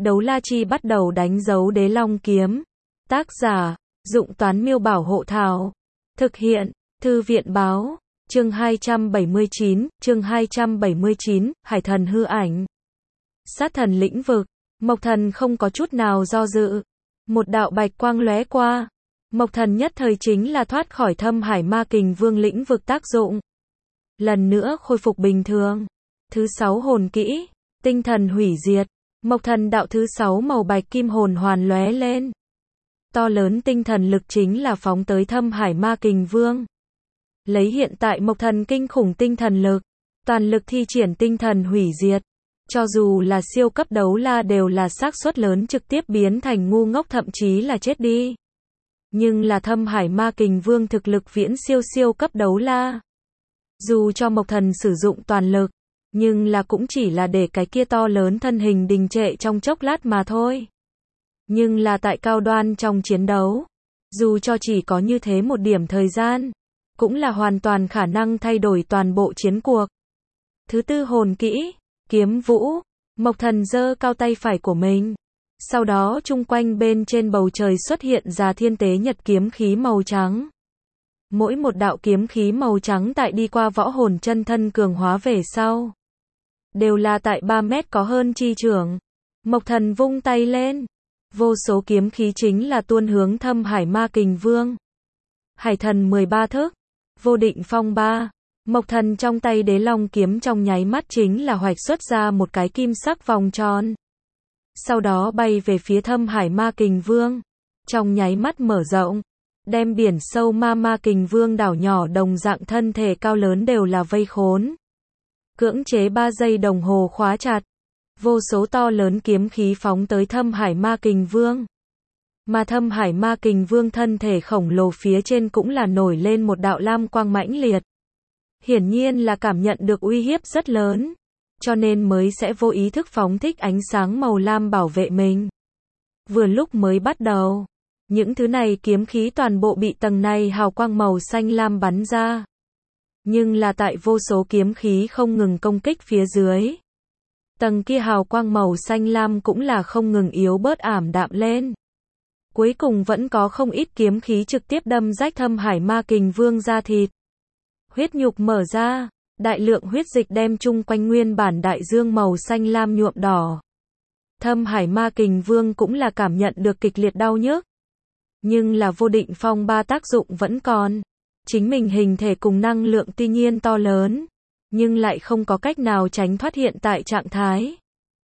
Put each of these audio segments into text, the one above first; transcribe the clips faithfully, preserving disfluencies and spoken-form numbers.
Đấu la chi bắt đầu đánh dấu đế long kiếm. Tác giả, Dụng Toán Miêu Bảo Hộ Thảo. Thực hiện, Thư viện Báo. Chương hai trăm bảy mươi chín, chương hai trăm bảy mươi chín, Hải thần hư ảnh. Sát thần lĩnh vực. Mộc Thần không có chút nào do dự. Một đạo bạch quang lóe qua. Mộc Thần nhất thời chính là thoát khỏi Thâm Hải Ma Kình Vương lĩnh vực tác dụng. Lần nữa khôi phục bình thường. Thứ sáu hồn kỹ, tinh thần hủy diệt. Mộc Thần đạo thứ sáu màu bạch kim hồn hoàn lóe lên. To lớn tinh thần lực chính là phóng tới Thâm Hải Ma Kình Vương. Lấy hiện tại Mộc Thần kinh khủng tinh thần lực, toàn lực thi triển tinh thần hủy diệt. Cho dù là siêu cấp đấu la đều là xác suất lớn trực tiếp biến thành ngu ngốc thậm chí là chết đi. Nhưng là Thâm Hải Ma Kình Vương thực lực viễn siêu siêu cấp đấu la. Dù cho Mộc Thần sử dụng toàn lực, nhưng là cũng chỉ là để cái kia to lớn thân hình đình trệ trong chốc lát mà thôi. Nhưng là tại cao đoan trong chiến đấu, dù cho chỉ có như thế một điểm thời gian, cũng là hoàn toàn khả năng thay đổi toàn bộ chiến cuộc. Thứ tư hồn kỹ, kiếm vũ. Mộc Thần giơ cao tay phải của mình. Sau đó chung quanh bên trên bầu trời xuất hiện ra thiên tế nhật kiếm khí màu trắng. Mỗi một đạo kiếm khí màu trắng tại đi qua võ hồn chân thân cường hóa về sau, đều là tại ba mét có hơn chi trưởng. Mộc Thần vung tay lên. Vô số kiếm khí chính là tuôn hướng Thâm Hải Ma Kình Vương. Hải thần mười ba thức. Vô định phong ba. Mộc Thần trong tay đế long kiếm trong nháy mắt chính là hoạch xuất ra một cái kim sắc vòng tròn. Sau đó bay về phía Thâm Hải Ma Kình Vương. Trong nháy mắt mở rộng. Đem biển sâu ma ma kình vương đảo nhỏ đồng dạng thân thể cao lớn đều là vây khốn. Cưỡng chế ba giây đồng hồ khóa chặt. Vô số to lớn kiếm khí phóng tới Thâm Hải Ma Kình Vương. Mà Thâm Hải Ma Kình Vương thân thể khổng lồ phía trên cũng là nổi lên một đạo lam quang mãnh liệt. Hiển nhiên là cảm nhận được uy hiếp rất lớn, cho nên mới sẽ vô ý thức phóng thích ánh sáng màu lam bảo vệ mình. Vừa lúc mới bắt đầu, những thứ này kiếm khí toàn bộ bị tầng này hào quang màu xanh lam bắn ra. Nhưng là tại vô số kiếm khí không ngừng công kích phía dưới, tầng kia hào quang màu xanh lam cũng là không ngừng yếu bớt ảm đạm lên. Cuối cùng vẫn có không ít kiếm khí trực tiếp đâm rách Thâm Hải Ma Kình Vương da thịt. Huyết nhục mở ra, đại lượng huyết dịch đem chung quanh nguyên bản đại dương màu xanh lam nhuộm đỏ. Thâm Hải Ma Kình Vương cũng là cảm nhận được kịch liệt đau nhức. Nhưng là vô định phong ba tác dụng vẫn còn. Chính mình hình thể cùng năng lượng tuy nhiên to lớn, nhưng lại không có cách nào tránh thoát hiện tại trạng thái.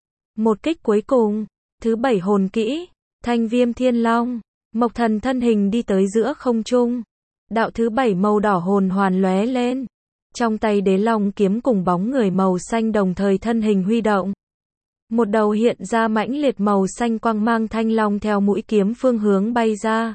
Một kích cuối cùng, thứ bảy hồn kỹ, Thanh Viêm Thiên Long. Mộc Thần thân hình đi tới giữa không trung. Đạo thứ bảy màu đỏ hồn hoàn lóe lên. Trong tay đế long kiếm cùng bóng người màu xanh đồng thời thân hình huy động. Một đầu hiện ra mãnh liệt màu xanh quang mang thanh long theo mũi kiếm phương hướng bay ra.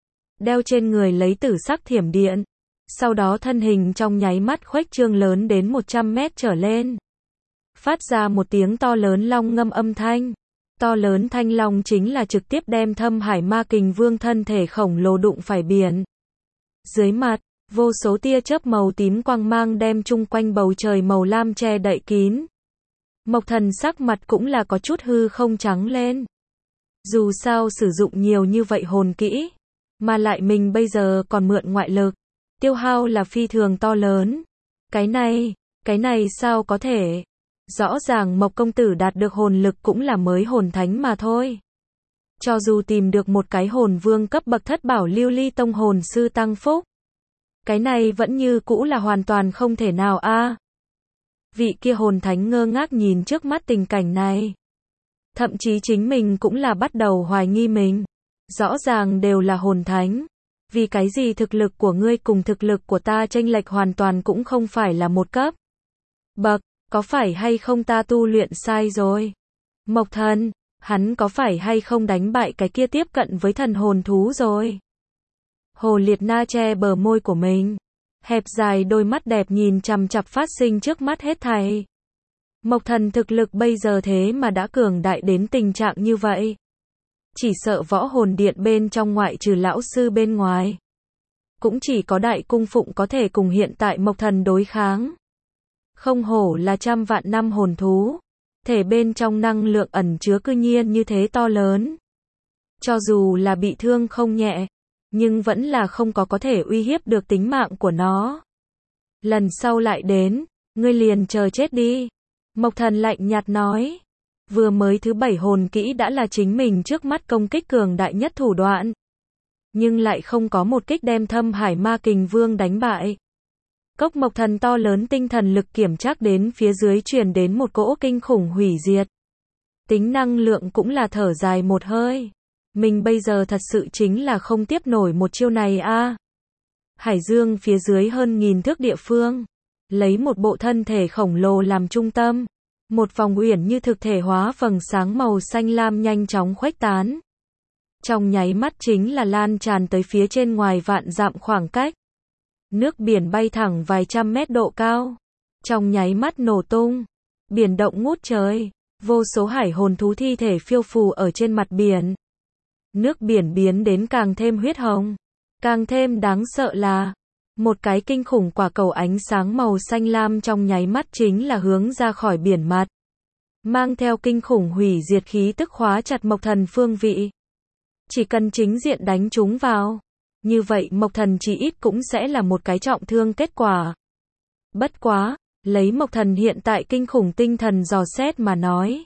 Đeo trên người lấy tử sắc thiểm điện. Sau đó thân hình trong nháy mắt khuếch trương lớn đến một trăm mét trở lên. Phát ra một tiếng to lớn long ngâm âm thanh. To lớn thanh long chính là trực tiếp đem Thâm Hải Ma Kình Vương thân thể khổng lồ đụng phải biển. Dưới mặt, vô số tia chớp màu tím quang mang đem chung quanh bầu trời màu lam che đậy kín. Mộc Thần sắc mặt cũng là có chút hư không trắng lên. Dù sao sử dụng nhiều như vậy hồn kỹ, mà lại mình bây giờ còn mượn ngoại lực, tiêu hao là phi thường to lớn. Cái này, cái này sao có thể? Rõ ràng Mộc công tử đạt được hồn lực cũng là mới hồn thánh mà thôi. Cho dù tìm được một cái hồn vương cấp bậc thất bảo lưu ly tông hồn sư tăng phúc, cái này vẫn như cũ là hoàn toàn không thể nào a. À. Vị kia hồn thánh ngơ ngác nhìn trước mắt tình cảnh này. Thậm chí chính mình cũng là bắt đầu hoài nghi mình. Rõ ràng đều là hồn thánh. Vì cái gì thực lực của ngươi cùng thực lực của ta chênh lệch hoàn toàn cũng không phải là một cấp bậc, có phải hay không ta tu luyện sai rồi? Mộc Thần, hắn có phải hay không đánh bại cái kia tiếp cận với thần hồn thú rồi? Hồ Liệt Na che bờ môi của mình. Hẹp dài đôi mắt đẹp nhìn chằm chằm phát sinh trước mắt hết thảy. Mộc Thần thực lực bây giờ thế mà đã cường đại đến tình trạng như vậy. Chỉ sợ võ hồn điện bên trong ngoại trừ lão sư bên ngoài, cũng chỉ có đại cung phụng có thể cùng hiện tại Mộc Thần đối kháng. Không hổ là trăm vạn năm hồn thú. thể bên trong năng lượng ẩn chứa cư nhiên như thế to lớn. Cho dù là bị thương không nhẹ, nhưng vẫn là không có có thể uy hiếp được tính mạng của nó. Lần sau lại đến, ngươi liền chờ chết đi. Mộc Thần lạnh nhạt nói. Vừa mới thứ bảy hồn kỹ đã là chính mình trước mắt công kích cường đại nhất thủ đoạn. Nhưng lại không có một kích đem Thâm Hải Ma Kình Vương đánh bại. Cốc Mộc Thần to lớn tinh thần lực kiểm trác đến phía dưới truyền đến một cỗ kinh khủng hủy diệt. Tính năng lượng cũng là thở dài một hơi. Mình bây giờ thật sự chính là không tiếp nổi một chiêu này a. À. Hải dương phía dưới hơn nghìn thước địa phương, lấy một bộ thân thể khổng lồ làm trung tâm, một vòng uyển như thực thể hóa vầng sáng màu xanh lam nhanh chóng khuếch tán. Trong nháy mắt chính là lan tràn tới phía trên ngoài vạn dặm khoảng cách. Nước biển bay thẳng vài trăm mét độ cao, trong nháy mắt nổ tung, biển động ngút trời, vô số hải hồn thú thi thể phiêu phù ở trên mặt biển. Nước biển biến đến càng thêm huyết hồng, càng thêm đáng sợ là một cái kinh khủng quả cầu ánh sáng màu xanh lam trong nháy mắt chính là hướng ra khỏi biển mặt, mang theo kinh khủng hủy diệt khí tức khóa chặt Mộc Thần phương vị. Chỉ cần chính diện đánh chúng vào, như vậy Mộc Thần chỉ ít cũng sẽ là một cái trọng thương kết quả. Bất quá, lấy Mộc Thần hiện tại kinh khủng tinh thần dò xét mà nói,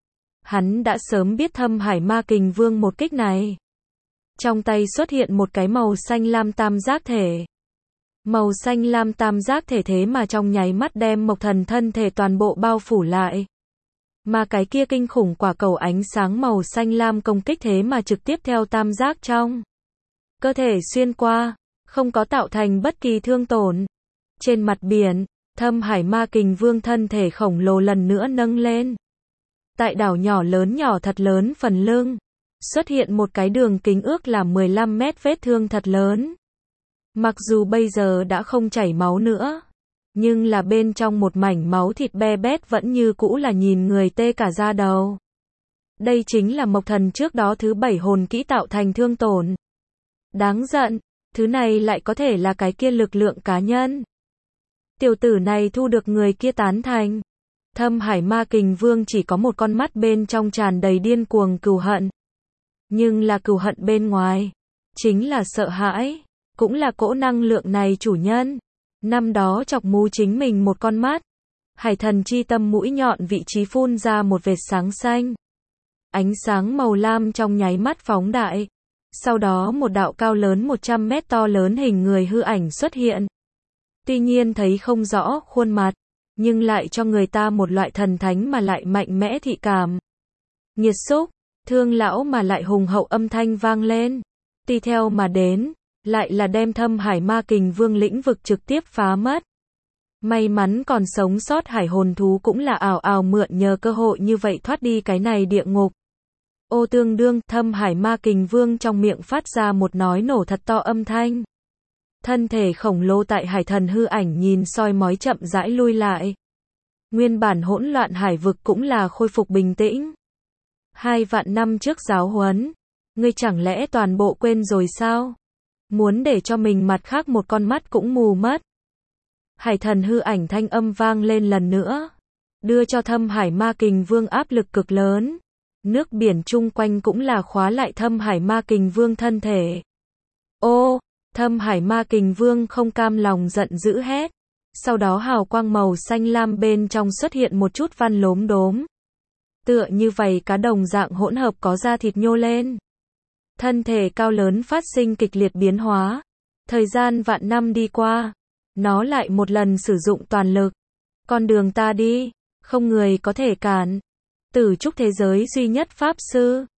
hắn đã sớm biết Thâm Hải Ma Kình Vương một kích này. Trong tay xuất hiện một cái màu xanh lam tam giác thể. Màu xanh lam tam giác thể thế mà trong nháy mắt đem Mộc Thần thân thể toàn bộ bao phủ lại. Mà cái kia kinh khủng quả cầu ánh sáng màu xanh lam công kích thế mà trực tiếp theo tam giác trong cơ thể xuyên qua, không có tạo thành bất kỳ thương tổn. Trên mặt biển, Thâm Hải Ma Kình Vương thân thể khổng lồ lần nữa nâng lên. Tại đảo nhỏ lớn nhỏ thật lớn phần lưng, xuất hiện một cái đường kính ước là mười lăm mét vết thương thật lớn. Mặc dù bây giờ đã không chảy máu nữa, nhưng là bên trong một mảnh máu thịt be bét vẫn như cũ là nhìn người tê cả da đầu. Đây chính là Mộc Thần trước đó thứ bảy hồn kỹ tạo thành thương tổn. Đáng giận, thứ này lại có thể là cái kia lực lượng cá nhân. Tiểu tử này thu được người kia tán thành. Thâm Hải Ma Kình Vương chỉ có một con mắt bên trong tràn đầy điên cuồng cừu hận. Nhưng là cừu hận bên ngoài, chính là sợ hãi, cũng là cỗ năng lượng này chủ nhân. Năm đó chọc mù chính mình một con mắt. Hải thần chi tâm mũi nhọn vị trí phun ra một vệt sáng xanh. Ánh sáng màu lam trong nháy mắt phóng đại. Sau đó một đạo cao lớn một trăm mét to lớn hình người hư ảnh xuất hiện. Tuy nhiên thấy không rõ khuôn mặt, nhưng lại cho người ta một loại thần thánh mà lại mạnh mẽ thị cảm. Nghiệt xúc, thương lão mà lại hùng hậu âm thanh vang lên. Tùy theo mà đến, lại là đem Thâm Hải Ma Kình Vương lĩnh vực trực tiếp phá mất. May mắn còn sống sót hải hồn thú cũng là ảo ảo mượn nhờ cơ hội như vậy thoát đi cái này địa ngục. Ô tương đương, Thâm Hải Ma Kình Vương trong miệng phát ra một nói nổ thật to âm thanh. Thân thể khổng lồ tại hải thần hư ảnh nhìn soi mói chậm rãi lui lại. Nguyên bản hỗn loạn hải vực cũng là khôi phục bình tĩnh. Hai vạn năm trước giáo huấn, ngươi chẳng lẽ toàn bộ quên rồi sao? Muốn để cho mình mặt khác một con mắt cũng mù mất. Hải thần hư ảnh thanh âm vang lên lần nữa, đưa cho Thâm Hải Ma Kình Vương áp lực cực lớn. Nước biển chung quanh cũng là khóa lại Thâm Hải Ma Kình Vương thân thể. Ô, Thâm Hải Ma Kình Vương không cam lòng giận dữ hét. Sau đó hào quang màu xanh lam bên trong xuất hiện một chút văn lốm đốm. Tựa như vảy cá đồng dạng hỗn hợp có da thịt nhô lên. Thân thể cao lớn phát sinh kịch liệt biến hóa. Thời gian vạn năm đi qua, nó lại một lần sử dụng toàn lực. Con đường ta đi, không người có thể cản. Tử trúc thế giới duy nhất pháp sư,